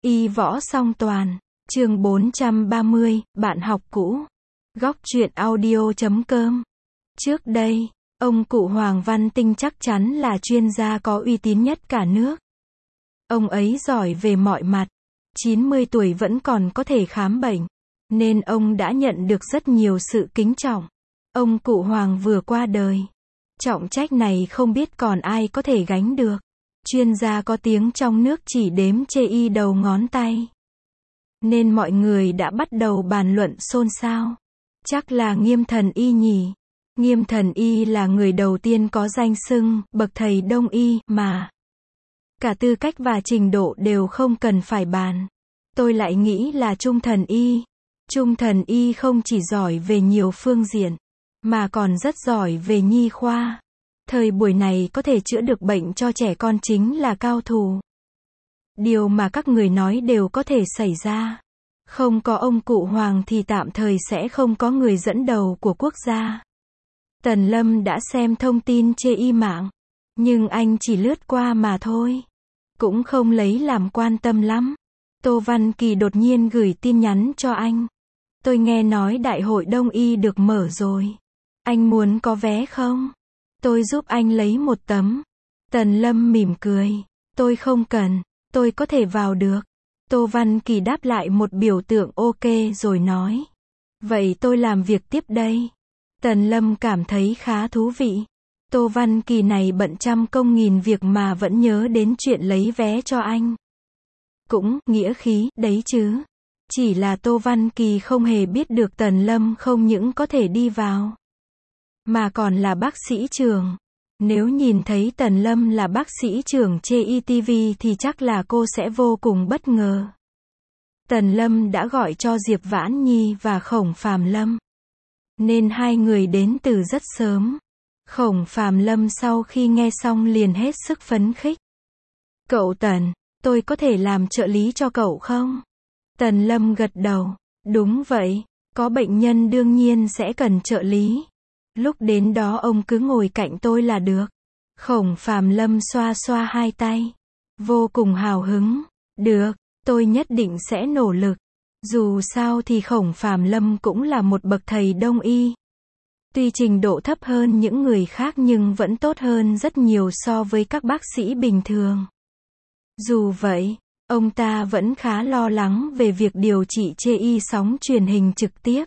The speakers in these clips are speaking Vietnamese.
Y võ song toàn. Chương 430, bạn học cũ. Góc truyện audio.com. Trước đây, ông cụ Hoàng Văn Tinh chắc chắn là chuyên gia có uy tín nhất cả nước. Ông ấy giỏi về mọi mặt, 90 tuổi vẫn còn có thể khám bệnh, nên ông đã nhận được rất nhiều sự kính trọng. Ông cụ Hoàng vừa qua đời. Trọng trách này không biết còn ai có thể gánh được. Chuyên gia có tiếng trong nước chỉ đếm chê y đầu ngón tay. Nên mọi người đã bắt đầu bàn luận xôn xao. Chắc là Nghiêm Thần Y nhỉ? Nghiêm Thần Y là người đầu tiên có danh xưng bậc thầy Đông y mà. Cả tư cách và trình độ đều không cần phải bàn. Tôi lại nghĩ là Trung Thần Y. Trung Thần Y không chỉ giỏi về nhiều phương diện, mà còn rất giỏi về nhi khoa. Thời buổi này có thể chữa được bệnh cho trẻ con chính là cao thủ. Điều mà các người nói đều có thể xảy ra. Không có ông cụ Hoàng thì tạm thời sẽ không có người dẫn đầu của quốc gia. Tần Lâm đã xem thông tin trên y mạng, nhưng anh chỉ lướt qua mà thôi. Cũng không lấy làm quan tâm lắm. Tô Văn Kỳ đột nhiên gửi tin nhắn cho anh. Tôi nghe nói đại hội Đông y được mở rồi. Anh muốn có vé không? Tôi giúp anh lấy một tấm. Tần Lâm mỉm cười. Tôi không cần, tôi có thể vào được. Tô Văn Kỳ đáp lại một biểu tượng ok rồi nói. Vậy tôi làm việc tiếp đây. Tần Lâm cảm thấy khá thú vị. Tô Văn Kỳ này bận trăm công nghìn việc mà vẫn nhớ đến chuyện lấy vé cho anh. Cũng nghĩa khí đấy chứ. Chỉ là Tô Văn Kỳ không hề biết được Tần Lâm không những có thể đi vào, mà còn là bác sĩ trưởng. Nếu nhìn thấy Tần Lâm là bác sĩ trưởng trên ETV thì chắc là cô sẽ vô cùng bất ngờ. Tần Lâm đã gọi cho Diệp Vãn Nhi và Khổng Phàm Lâm, nên hai người đến từ rất sớm. Khổng Phàm Lâm sau khi nghe xong liền hết sức phấn khích. Cậu Tần, tôi có thể làm trợ lý cho cậu không? Tần Lâm gật đầu. Đúng vậy, có bệnh nhân đương nhiên sẽ cần trợ lý. Lúc đến đó ông cứ ngồi cạnh tôi là được. Khổng Phàm Lâm xoa xoa hai tay, vô cùng hào hứng. Được, tôi nhất định sẽ nỗ lực. Dù sao thì Khổng Phàm Lâm cũng là một bậc thầy Đông y. Tuy trình độ thấp hơn những người khác nhưng vẫn tốt hơn rất nhiều so với các bác sĩ bình thường. Dù vậy, ông ta vẫn khá lo lắng về việc điều trị chê y sóng truyền hình trực tiếp.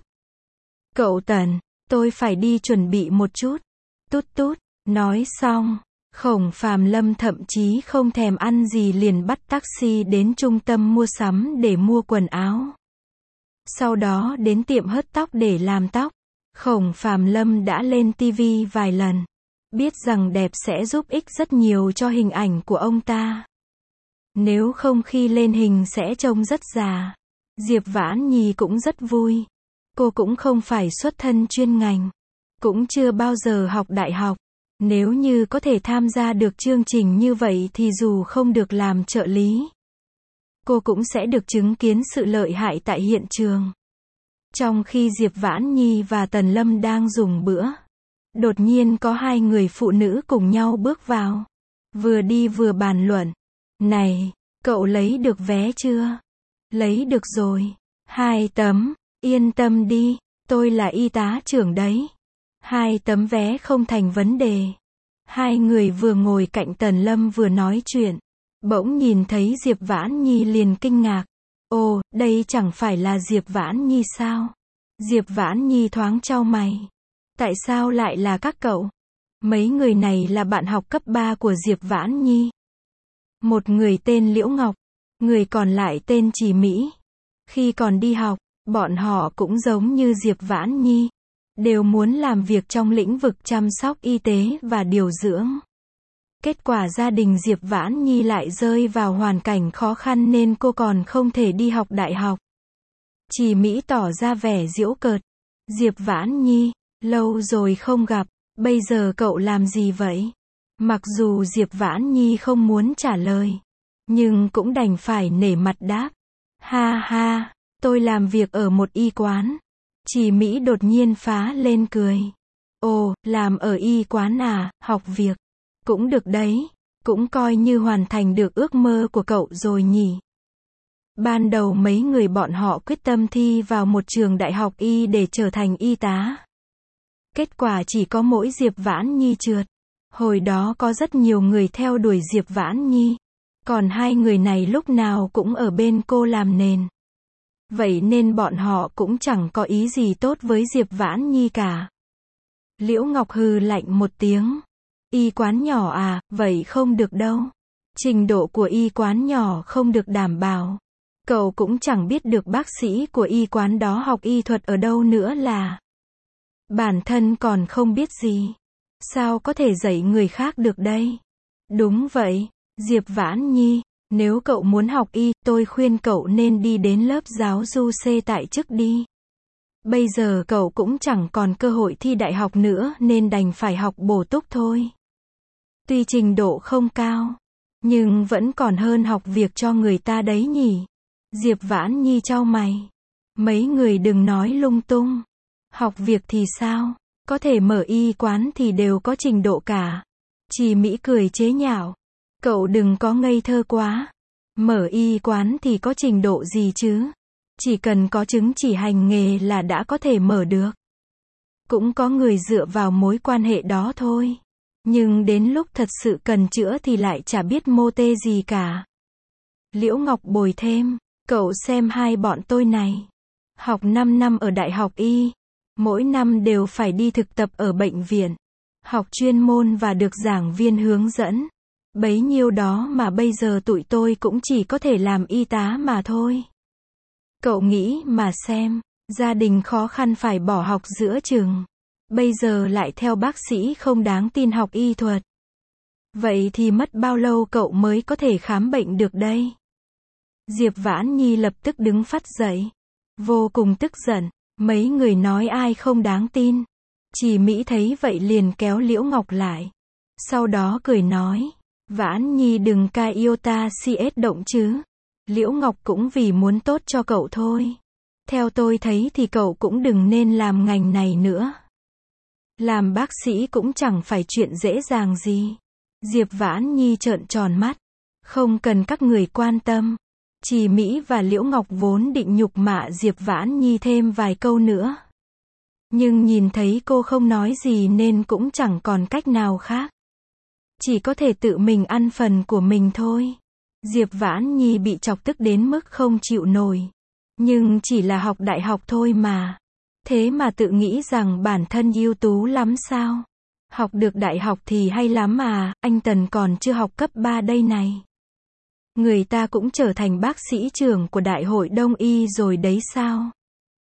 Cậu Tần, tôi phải đi chuẩn bị một chút. Tút tút, nói xong, Khổng Phàm Lâm thậm chí không thèm ăn gì liền bắt taxi đến trung tâm mua sắm để mua quần áo. Sau đó đến tiệm hớt tóc để làm tóc. Khổng Phàm Lâm đã lên TV vài lần. Biết rằng đẹp sẽ giúp ích rất nhiều cho hình ảnh của ông ta. Nếu không khi lên hình sẽ trông rất già. Diệp Vãn Nhi cũng rất vui. Cô cũng không phải xuất thân chuyên ngành, cũng chưa bao giờ học đại học. Nếu như có thể tham gia được chương trình như vậy thì dù không được làm trợ lý, cô cũng sẽ được chứng kiến sự lợi hại tại hiện trường. Trong khi Diệp Vãn Nhi và Tần Lâm đang dùng bữa, đột nhiên có hai người phụ nữ cùng nhau bước vào. Vừa đi vừa bàn luận. Này, cậu lấy được vé chưa? Lấy được rồi. 2 tấm. Yên tâm đi, tôi là y tá trưởng đấy. 2 tấm vé không thành vấn đề. Hai người vừa ngồi cạnh Tần Lâm vừa nói chuyện. Bỗng nhìn thấy Diệp Vãn Nhi liền kinh ngạc. Ồ, đây chẳng phải là Diệp Vãn Nhi sao? Diệp Vãn Nhi thoáng chau mày. Tại sao lại là các cậu? Mấy người này là bạn học cấp 3 của Diệp Vãn Nhi. Một người tên Liễu Ngọc, người còn lại tên Trì Mỹ. Khi còn đi học, bọn họ cũng giống như Diệp Vãn Nhi, đều muốn làm việc trong lĩnh vực chăm sóc y tế và điều dưỡng. Kết quả gia đình Diệp Vãn Nhi lại rơi vào hoàn cảnh khó khăn nên cô còn không thể đi học đại học. Trì Mỹ tỏ ra vẻ giễu cợt. Diệp Vãn Nhi, lâu rồi không gặp, bây giờ cậu làm gì vậy? Mặc dù Diệp Vãn Nhi không muốn trả lời, nhưng cũng đành phải nể mặt đáp. Ha ha, tôi làm việc ở một y quán. Trì Mỹ đột nhiên phá lên cười. Ồ, làm ở y quán à, học việc. Cũng được đấy, cũng coi như hoàn thành được ước mơ của cậu rồi nhỉ. Ban đầu mấy người bọn họ quyết tâm thi vào một trường đại học y để trở thành y tá. Kết quả chỉ có mỗi Diệp Vãn Nhi trượt. Hồi đó có rất nhiều người theo đuổi Diệp Vãn Nhi. Còn hai người này lúc nào cũng ở bên cô làm nền. Vậy nên bọn họ cũng chẳng có ý gì tốt với Diệp Vãn Nhi cả. Liễu Ngọc hừ lạnh một tiếng. Y quán nhỏ à, vậy không được đâu. Trình độ của y quán nhỏ không được đảm bảo. Cậu cũng chẳng biết được bác sĩ của y quán đó học y thuật ở đâu nữa là. Bản thân còn không biết gì. Sao có thể dạy người khác được đây? Đúng vậy, Diệp Vãn Nhi, nếu cậu muốn học y, tôi khuyên cậu nên đi đến lớp giáo du C tại chức đi. Bây giờ cậu cũng chẳng còn cơ hội thi đại học nữa nên đành phải học bổ túc thôi. Tuy trình độ không cao, nhưng vẫn còn hơn học việc cho người ta đấy nhỉ. Diệp Vãn Nhi chau mày. Mấy người đừng nói lung tung. Học việc thì sao? Có thể mở y quán thì đều có trình độ cả. Chỉ Mỹ cười chế nhạo. Cậu đừng có ngây thơ quá. Mở y quán thì có trình độ gì chứ? Chỉ cần có chứng chỉ hành nghề là đã có thể mở được. Cũng có người dựa vào mối quan hệ đó thôi. Nhưng đến lúc thật sự cần chữa thì lại chả biết mô tê gì cả. Liễu Ngọc bồi thêm. Cậu xem hai bọn tôi này. Học 5 năm ở đại học y. Mỗi năm đều phải đi thực tập ở bệnh viện. Học chuyên môn và được giảng viên hướng dẫn. Bấy nhiêu đó mà bây giờ tụi tôi cũng chỉ có thể làm y tá mà thôi. Cậu nghĩ mà xem, gia đình khó khăn phải bỏ học giữa chừng. Bây giờ lại theo bác sĩ không đáng tin học y thuật. Vậy thì mất bao lâu cậu mới có thể khám bệnh được đây? Diệp Vãn Nhi lập tức đứng phắt dậy. Vô cùng tức giận. Mấy người nói ai không đáng tin. Chỉ Mỹ thấy vậy liền kéo Liễu Ngọc lại. Sau đó cười nói. Vãn Nhi đừng ca iota CS động chứ. Liễu Ngọc cũng vì muốn tốt cho cậu thôi. Theo tôi thấy thì cậu cũng đừng nên làm ngành này nữa. Làm bác sĩ cũng chẳng phải chuyện dễ dàng gì. Diệp Vãn Nhi trợn tròn mắt. Không cần các người quan tâm. Chỉ Mỹ và Liễu Ngọc vốn định nhục mạ Diệp Vãn Nhi thêm vài câu nữa. Nhưng nhìn thấy cô không nói gì nên cũng chẳng còn cách nào khác. Chỉ có thể tự mình ăn phần của mình thôi. Diệp Vãn Nhi bị chọc tức đến mức không chịu nổi. Nhưng chỉ là học đại học thôi mà. Thế mà tự nghĩ rằng bản thân ưu tú lắm sao? Học được đại học thì hay lắm à, anh Tần còn chưa học cấp 3 đây này. Người ta cũng trở thành bác sĩ trưởng của Đại hội Đông Y rồi đấy sao?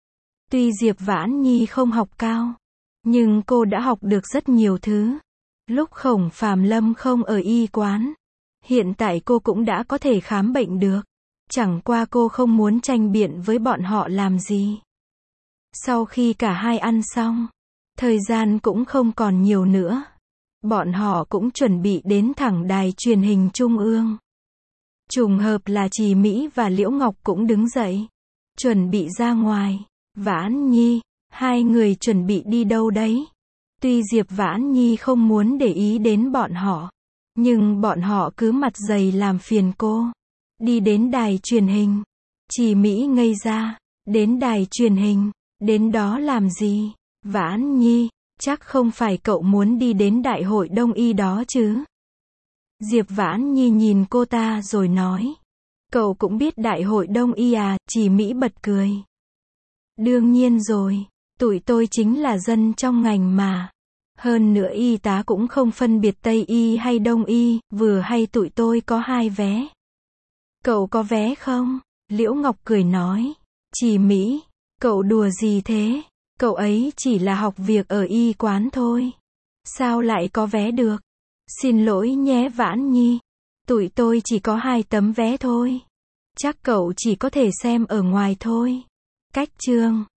Tuy Diệp Vãn Nhi không học cao, nhưng cô đã học được rất nhiều thứ. Lúc Khổng Phàm Lâm không ở y quán, hiện tại cô cũng đã có thể khám bệnh được. Chẳng qua cô không muốn tranh biện với bọn họ làm gì. Sau khi cả hai ăn xong, thời gian cũng không còn nhiều nữa. Bọn họ cũng chuẩn bị đến thẳng đài truyền hình trung ương. Trùng hợp là Trì Mỹ và Liễu Ngọc cũng đứng dậy. Chuẩn bị ra ngoài. Vãn Nhi, hai người chuẩn bị đi đâu đấy? Tuy Diệp Vãn Nhi không muốn để ý đến bọn họ, nhưng bọn họ cứ mặt dày làm phiền cô. Đi đến đài truyền hình. Trì Mỹ ngây ra. Đến đài truyền hình, đến đó làm gì? Vãn Nhi, chắc không phải cậu muốn đi đến Đại hội Đông Y đó chứ? Diệp Vãn Nhi nhìn cô ta rồi nói. Cậu cũng biết Đại hội Đông Y à? Trì Mỹ bật cười. Đương nhiên rồi, tụi tôi chính là dân trong ngành mà. Hơn nữa y tá cũng không phân biệt Tây Y hay Đông Y, vừa hay tụi tôi có 2 vé. Cậu có vé không? Liễu Ngọc cười nói. Trì Mỹ, cậu đùa gì thế? Cậu ấy chỉ là học việc ở y quán thôi. Sao lại có vé được? Xin lỗi nhé Vãn Nhi. Tụi tôi chỉ có 2 tấm vé thôi. Chắc cậu chỉ có thể xem ở ngoài thôi. Cách chương